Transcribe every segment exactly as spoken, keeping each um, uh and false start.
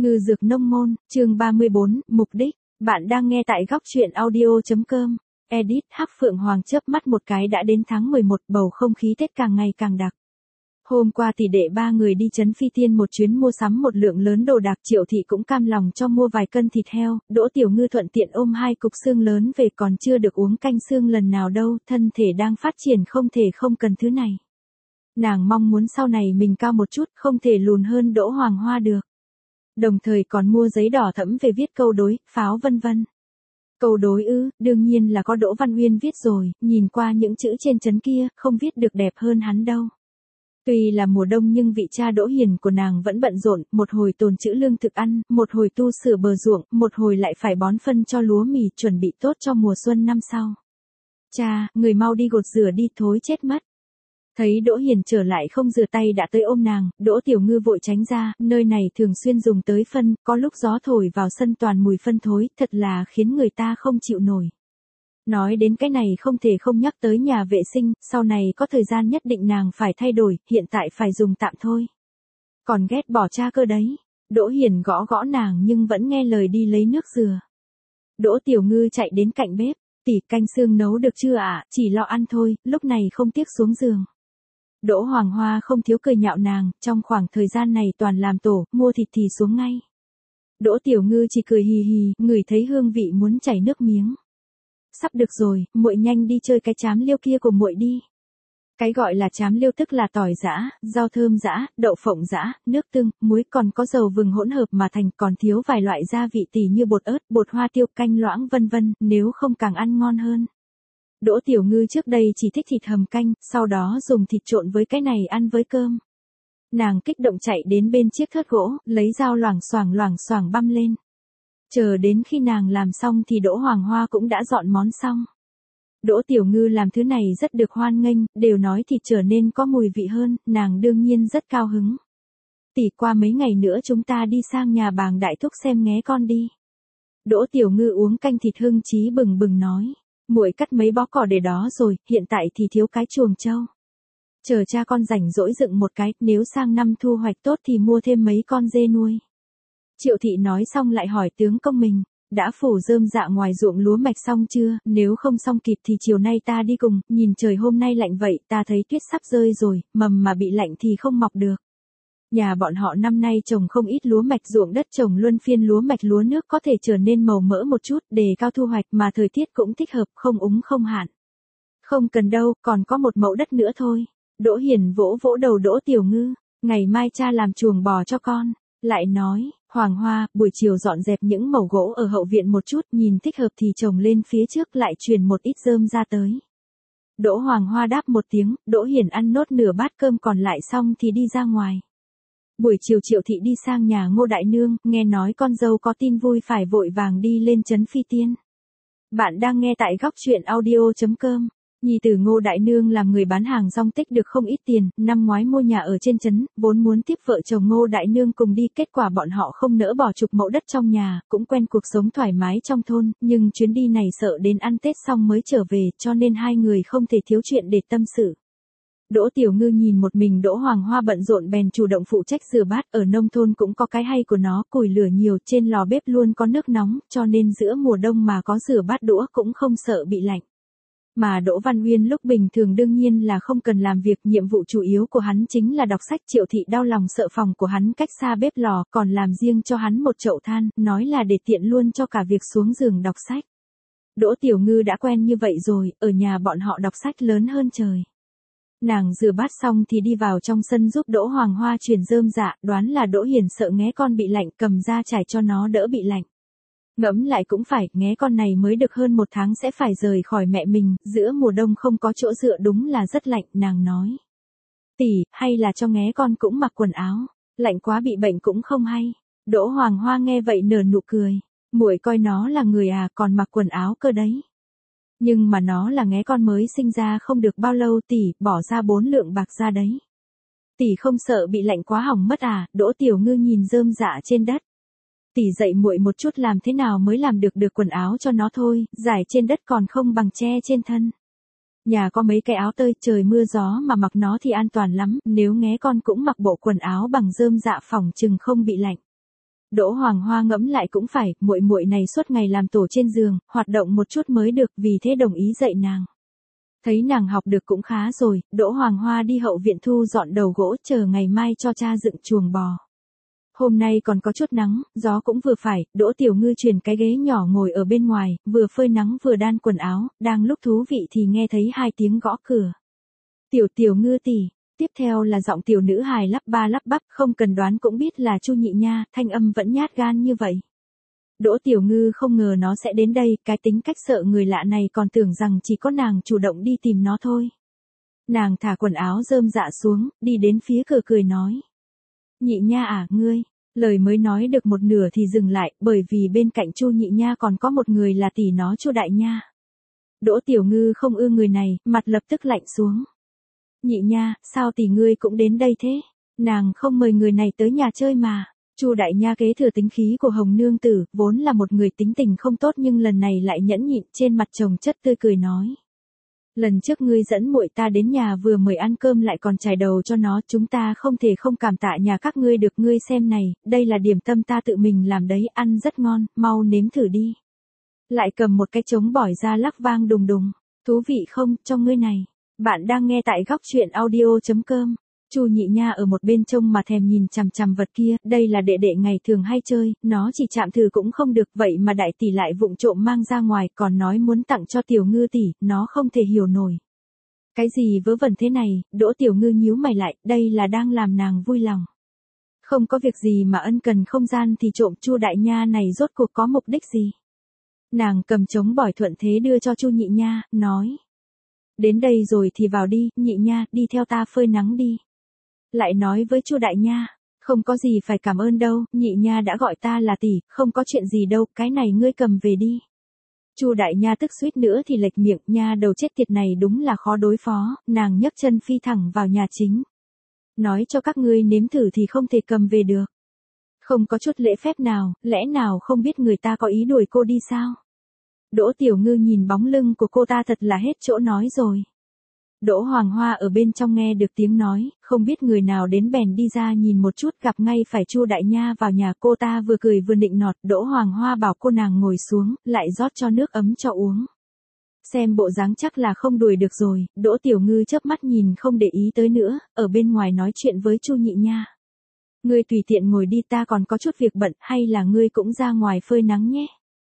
Ngư dược nông môn, chương ba mươi bốn, mục đích. Bạn đang nghe tại góc truyện audio.com. Edit Hắc Phượng Hoàng chớp mắt một cái đã đến tháng mười một, bầu không khí Tết càng ngày càng đặc. Hôm qua tỷ đệ ba người đi Trấn Phi Tiên một chuyến mua sắm một lượng lớn đồ đạc, Triệu Thị cũng cam lòng cho mua vài cân thịt heo, Đỗ Tiểu Ngư thuận tiện ôm hai cục xương lớn về, còn chưa được uống canh xương lần nào đâu, thân thể đang phát triển không thể không cần thứ này. Nàng mong muốn sau này mình cao một chút, không thể lùn hơn Đỗ Hoàng Hoa được. Đồng thời còn mua giấy đỏ thẫm về viết câu đối, pháo vân vân. Câu đối ư, đương nhiên là có Đỗ Văn Uyên viết rồi, nhìn qua những chữ trên trấn kia, không viết được đẹp hơn hắn đâu. Tuy là mùa đông nhưng vị cha Đỗ Hiền của nàng vẫn bận rộn, một hồi tồn trữ lương thực ăn, một hồi tu sửa bờ ruộng, một hồi lại phải bón phân cho lúa mì chuẩn bị tốt cho mùa xuân năm sau. Cha, người mau đi gột rửa đi, thối chết mất. Thấy Đỗ Hiền trở lại không rửa tay đã tới ôm nàng, Đỗ Tiểu Ngư vội tránh ra, nơi này thường xuyên dùng tới phân, có lúc gió thổi vào sân toàn mùi phân thối, thật là khiến người ta không chịu nổi. Nói đến cái này không thể không nhắc tới nhà vệ sinh, sau này có thời gian nhất định nàng phải thay đổi, hiện tại phải dùng tạm thôi. Còn ghét bỏ cha cơ đấy. Đỗ Hiền gõ gõ nàng nhưng vẫn nghe lời đi lấy nước dừa. Đỗ Tiểu Ngư chạy đến cạnh bếp, tỷ, canh xương nấu được chưa ạ, chỉ lo ăn thôi, lúc này không tiếc xuống giường. Đỗ Hoàng Hoa không thiếu cười nhạo nàng, trong khoảng thời gian này toàn làm tổ, mua thịt thì xuống ngay. Đỗ Tiểu Ngư chỉ cười hì hì, ngửi thấy hương vị muốn chảy nước miếng. Sắp được rồi, muội nhanh đi chơi cái chám liêu kia của muội đi. Cái gọi là chám liêu tức là tỏi giã, rau thơm giã, đậu phộng giã, nước tương, muối, còn có dầu vừng hỗn hợp mà thành, còn thiếu vài loại gia vị tỉ như bột ớt, bột hoa tiêu, canh loãng vân vân, nếu không càng ăn ngon hơn. Đỗ Tiểu Ngư trước đây chỉ thích thịt hầm canh, sau đó dùng thịt trộn với cái này ăn với cơm. Nàng kích động chạy đến bên chiếc thớt gỗ, lấy dao loảng xoảng loảng xoảng băm lên. Chờ đến khi nàng làm xong thì Đỗ Hoàng Hoa cũng đã dọn món xong. Đỗ Tiểu Ngư làm thứ này rất được hoan nghênh, đều nói thịt trở nên có mùi vị hơn, nàng đương nhiên rất cao hứng. Tỷ, qua mấy ngày nữa chúng ta đi sang nhà Bàng Đại Thúc xem nghé con đi. Đỗ Tiểu Ngư uống canh thịt hưng chí bừng bừng nói. Muội cắt mấy bó cỏ để đó rồi, hiện tại thì thiếu cái chuồng trâu. Chờ cha con rảnh rỗi dựng một cái, nếu sang năm thu hoạch tốt thì mua thêm mấy con dê nuôi. Triệu Thị nói xong lại hỏi tướng công mình, đã phủ rơm rạ ngoài ruộng lúa mạch xong chưa, nếu không xong kịp thì chiều nay ta đi cùng, nhìn trời hôm nay lạnh vậy, ta thấy tuyết sắp rơi rồi, mầm mà bị lạnh thì không mọc được. Nhà bọn họ năm nay trồng không ít lúa mạch, ruộng đất trồng luân phiên lúa mạch lúa nước có thể trở nên màu mỡ một chút, đề cao thu hoạch mà thời tiết cũng thích hợp, không úng không hạn. Không cần đâu, còn có một mẫu đất nữa thôi. Đỗ Hiền vỗ vỗ đầu Đỗ Tiểu Ngư, ngày mai cha làm chuồng bò cho con. Lại nói, Hoàng Hoa, buổi chiều dọn dẹp những mẩu gỗ ở hậu viện một chút, nhìn thích hợp thì trồng lên phía trước, lại truyền một ít rơm ra tới. Đỗ Hoàng Hoa đáp một tiếng, Đỗ Hiền ăn nốt nửa bát cơm còn lại xong thì đi ra ngoài. Buổi chiều Triệu Thị đi sang nhà Ngô Đại Nương, nghe nói con dâu có tin vui phải vội vàng đi lên Trấn Phi Tiên. Bạn đang nghe tại góc truyện audio.com. Nhi tử Ngô Đại Nương làm người bán hàng rong tích được không ít tiền, năm ngoái mua nhà ở trên trấn, vốn muốn tiếp vợ chồng Ngô Đại Nương cùng đi, kết quả bọn họ không nỡ bỏ chục mẫu đất trong nhà, cũng quen cuộc sống thoải mái trong thôn, nhưng chuyến đi này sợ đến ăn Tết xong mới trở về, cho nên hai người không thể thiếu chuyện để tâm sự. Đỗ Tiểu Ngư nhìn một mình Đỗ Hoàng Hoa bận rộn bèn chủ động phụ trách rửa bát, ở nông thôn cũng có cái hay của nó, củi lửa nhiều, trên lò bếp luôn có nước nóng, cho nên giữa mùa đông mà có rửa bát đũa cũng không sợ bị lạnh. Mà Đỗ Văn Uyên lúc bình thường đương nhiên là không cần làm việc, nhiệm vụ chủ yếu của hắn chính là đọc sách. Triệu Thị đau lòng sợ phòng của hắn cách xa bếp lò, còn làm riêng cho hắn một chậu than, nói là để tiện luôn cho cả việc xuống giường đọc sách. Đỗ Tiểu Ngư đã quen như vậy rồi, ở nhà bọn họ đọc sách lớn hơn trời. Nàng rửa bát xong thì đi vào trong sân giúp Đỗ Hoàng Hoa chuyển rơm rạ, đoán là Đỗ Hiền sợ nghé con bị lạnh, cầm ra trải cho nó đỡ bị lạnh. Ngẫm lại cũng phải, nghé con này mới được hơn một tháng sẽ phải rời khỏi mẹ mình, giữa mùa đông không có chỗ dựa đúng là rất lạnh, nàng nói. Tỷ, hay là cho nghé con cũng mặc quần áo, lạnh quá bị bệnh cũng không hay. Đỗ Hoàng Hoa nghe vậy nở nụ cười, muội coi nó là người à, còn mặc quần áo cơ đấy. Nhưng mà nó là nghé con mới sinh ra không được bao lâu, tỷ, bỏ ra bốn lượng bạc ra đấy. Tỷ không sợ bị lạnh quá hỏng mất à, Đỗ Tiểu Ngư nhìn rơm rạ trên đất. Tỷ dạy muội một chút làm thế nào mới làm được được quần áo cho nó thôi, giải trên đất còn không bằng che trên thân. Nhà có mấy cái áo tơi, trời mưa gió mà mặc nó thì an toàn lắm, nếu nghé con cũng mặc bộ quần áo bằng rơm dạ phỏng chừng không bị lạnh. Đỗ Hoàng Hoa ngẫm lại cũng phải, muội muội này suốt ngày làm tổ trên giường, hoạt động một chút mới được, vì thế đồng ý dạy nàng. Thấy nàng học được cũng khá rồi, Đỗ Hoàng Hoa đi hậu viện thu dọn đầu gỗ, chờ ngày mai cho cha dựng chuồng bò. Hôm nay còn có chút nắng, gió cũng vừa phải, Đỗ Tiểu Ngư chuyển cái ghế nhỏ ngồi ở bên ngoài, vừa phơi nắng vừa đan quần áo, đang lúc thú vị thì nghe thấy hai tiếng gõ cửa. Tiểu Tiểu Ngư tỷ. Tiếp theo là giọng tiểu nữ hài lắp ba lắp bắp, không cần đoán cũng biết là Chu Nhị Nha, thanh âm vẫn nhát gan như vậy. Đỗ Tiểu Ngư không ngờ nó sẽ đến đây, cái tính cách sợ người lạ này còn tưởng rằng chỉ có nàng chủ động đi tìm nó thôi. Nàng thả quần áo rơm dạ xuống, đi đến phía cửa cười nói. Nhị Nha à, ngươi, lời mới nói được một nửa thì dừng lại, bởi vì bên cạnh Chu Nhị Nha còn có một người là tỷ nó Chu Đại Nha. Đỗ Tiểu Ngư không ưa người này, mặt lập tức lạnh xuống. Nhị Nha, sao tỷ ngươi cũng đến đây thế? Nàng không mời người này tới nhà chơi mà. Chu Đại Nha kế thừa tính khí của Hồng nương tử, vốn là một người tính tình không tốt nhưng lần này lại nhẫn nhịn, trên mặt chồng chất tươi cười nói. Lần trước ngươi dẫn muội ta đến nhà vừa mời ăn cơm lại còn chải đầu cho nó, chúng ta không thể không cảm tạ nhà các ngươi được, ngươi xem này, đây là điểm tâm ta tự mình làm đấy, ăn rất ngon, mau nếm thử đi. Lại cầm một cái trống bỏi ra lắc vang đùng đùng. Thú vị không, cho ngươi này. Bạn đang nghe tại góc truyện audio chấm com. Chu Nhị Nha ở một bên trông mà thèm nhìn chằm chằm vật kia, đây là đệ đệ ngày thường hay chơi, nó chỉ chạm thử cũng không được, vậy mà đại tỷ lại vụng trộm mang ra ngoài, còn nói muốn tặng cho Tiểu Ngư tỷ, nó không thể hiểu nổi. Cái gì vớ vẩn thế này, Đỗ Tiểu Ngư nhíu mày lại, đây là đang làm nàng vui lòng. Không có việc gì mà ân cần không gian thì trộm, Chu Đại Nha này rốt cuộc có mục đích gì? Nàng cầm trống bỏi thuận thế đưa cho Chu Nhị Nha, nói. Đến đây rồi thì vào đi, Nhị Nha, đi theo ta phơi nắng đi. Lại nói với Chu Đại Nha, không có gì phải cảm ơn đâu, Nhị Nha đã gọi ta là tỷ, không có chuyện gì đâu, cái này ngươi cầm về đi. Chu Đại Nha tức suýt nữa thì lệch miệng, nha đầu chết tiệt này đúng là khó đối phó, nàng nhấc chân phi thẳng vào nhà chính. Nói cho các ngươi nếm thử thì không thể cầm về được. Không có chút lễ phép nào, lẽ nào không biết người ta có ý đuổi cô đi sao? Đỗ Tiểu Ngư nhìn bóng lưng của cô ta thật là hết chỗ nói rồi. Đỗ Hoàng Hoa ở bên trong nghe được tiếng nói, không biết người nào đến bèn đi ra nhìn một chút, gặp ngay phải Chu Đại Nha vào nhà, cô ta vừa cười vừa nịnh nọt, Đỗ Hoàng Hoa bảo cô nàng ngồi xuống, lại rót cho nước ấm cho uống. Xem bộ dáng chắc là không đuổi được rồi, Đỗ Tiểu Ngư chớp mắt nhìn không để ý tới nữa, ở bên ngoài nói chuyện với Chu Nhị Nha. Ngươi tùy tiện ngồi đi, ta còn có chút việc bận, hay là ngươi cũng ra ngoài phơi nắng nhé.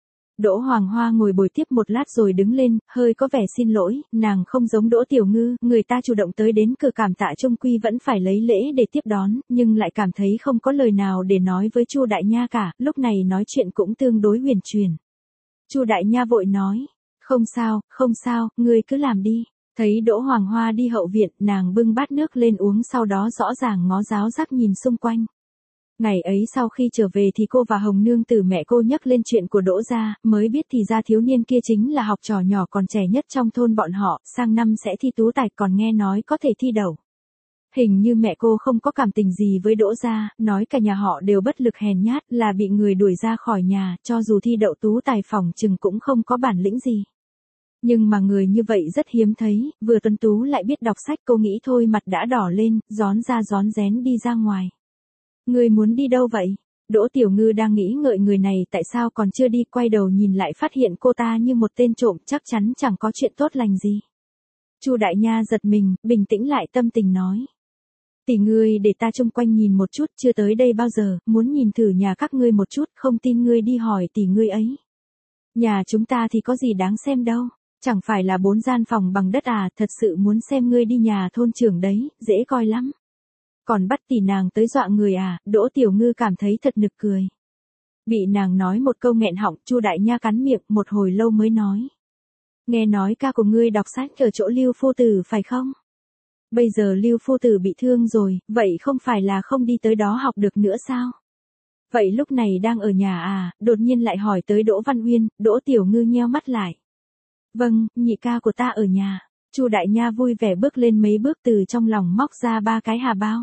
Đỗ Hoàng Hoa ngồi bồi tiếp một lát rồi đứng lên, hơi có vẻ xin lỗi, nàng không giống Đỗ Tiểu Ngư, người ta chủ động tới đến cửa cảm tạ chung quy vẫn phải lấy lễ để tiếp đón, nhưng lại cảm thấy không có lời nào để nói với Chu Đại Nha cả, lúc này nói chuyện cũng tương đối huyền truyền. Chu Đại Nha vội nói, không sao, không sao, ngươi cứ làm đi. Thấy Đỗ Hoàng Hoa đi hậu viện, nàng bưng bát nước lên uống, sau đó rõ ràng ngó giáo giác nhìn xung quanh. Ngày ấy sau khi trở về thì cô và Hồng nương tử mẹ cô nhắc lên chuyện của Đỗ gia, mới biết thì ra thiếu niên kia chính là học trò nhỏ còn trẻ nhất trong thôn bọn họ, sang năm sẽ thi tú tài, còn nghe nói có thể thi đậu. Hình như mẹ cô không có cảm tình gì với Đỗ gia, nói cả nhà họ đều bất lực hèn nhát, là bị người đuổi ra khỏi nhà, cho dù thi đậu tú tài phỏng chừng cũng không có bản lĩnh gì. Nhưng mà người như vậy rất hiếm thấy, vừa tuấn tú lại biết đọc sách, cô nghĩ thôi mặt đã đỏ lên, rón ra rón rén đi ra ngoài. Ngươi muốn đi đâu vậy? Đỗ Tiểu Ngư đang nghĩ ngợi người này tại sao còn chưa đi, quay đầu nhìn lại phát hiện cô ta như một tên trộm, chắc chắn chẳng có chuyện tốt lành gì. Chu Đại Nha giật mình, bình tĩnh lại tâm tình nói. Tỷ ngươi để ta trông quanh nhìn một chút, chưa tới đây bao giờ, muốn nhìn thử nhà các ngươi một chút, không tin ngươi đi hỏi tỷ ngươi ấy. Nhà chúng ta thì có gì đáng xem đâu, chẳng phải là bốn gian phòng bằng đất à, thật sự muốn xem ngươi đi nhà thôn trưởng đấy, dễ coi lắm. Còn bắt tỷ nàng tới dọa người à, Đỗ Tiểu Ngư cảm thấy thật nực cười. Bị nàng nói một câu nghẹn họng, Chu Đại Nha cắn miệng, một hồi lâu mới nói. Nghe nói ca của ngươi đọc sách ở chỗ Lưu Phu Tử phải không? Bây giờ Lưu Phu Tử bị thương rồi, vậy không phải là không đi tới đó học được nữa sao? Vậy lúc này đang ở nhà à, đột nhiên lại hỏi tới Đỗ Văn Uyên, Đỗ Tiểu Ngư nheo mắt lại. Vâng, nhị ca của ta ở nhà. Chu Đại Nha vui vẻ bước lên mấy bước, từ trong lòng móc ra ba cái hà bao.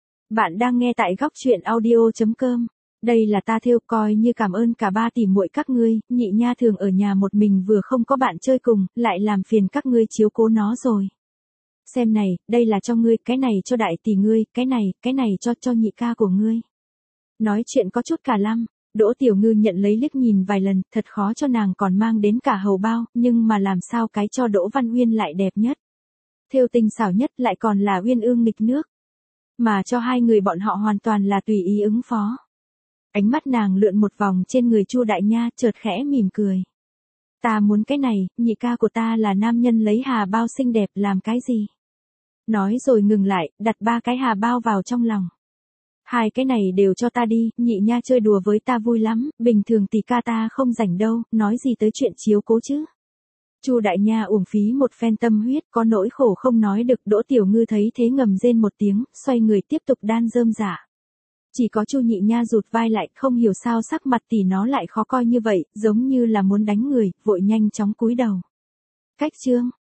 Bạn đang nghe tại góc truyện audio chấm com. Đây là ta thêu, coi như cảm ơn cả ba tỷ muội các ngươi, Nhị Nha thường ở nhà một mình vừa không có bạn chơi cùng, lại làm phiền các ngươi chiếu cố nó rồi. Xem này, đây là cho ngươi, cái này cho đại tỷ ngươi, cái này, cái này cho cho nhị ca của ngươi. Nói chuyện có chút cả lăm, Đỗ Tiểu Ngư nhận lấy liếc nhìn vài lần, thật khó cho nàng còn mang đến cả hầu bao, nhưng mà làm sao cái cho Đỗ Văn Uyên lại đẹp nhất. Thêu tinh xảo nhất lại còn là uyên ương nghịch nước. Mà cho hai người bọn họ hoàn toàn là tùy ý ứng phó. Ánh mắt nàng lượn một vòng trên người Chu Đại Nha, chợt khẽ mỉm cười. Ta muốn cái này, nhị ca của ta là nam nhân lấy hà bao xinh đẹp làm cái gì? Nói rồi ngừng lại, đặt ba cái hà bao vào trong lòng. Hai cái này đều cho ta đi, nhị nha chơi đùa với ta vui lắm, bình thường thì ca ta không rảnh đâu, nói gì tới chuyện chiếu cố chứ. Chu Đại Nha uổng phí một phen tâm huyết, có nỗi khổ không nói được. Đỗ Tiểu Ngư thấy thế ngầm rên một tiếng, xoay người tiếp tục đan rơm rả. Chỉ có Chu Nhị Nha rụt vai lại, không hiểu sao sắc mặt tỷ nó lại khó coi như vậy, giống như là muốn đánh người, vội nhanh chóng cúi đầu. Cách chương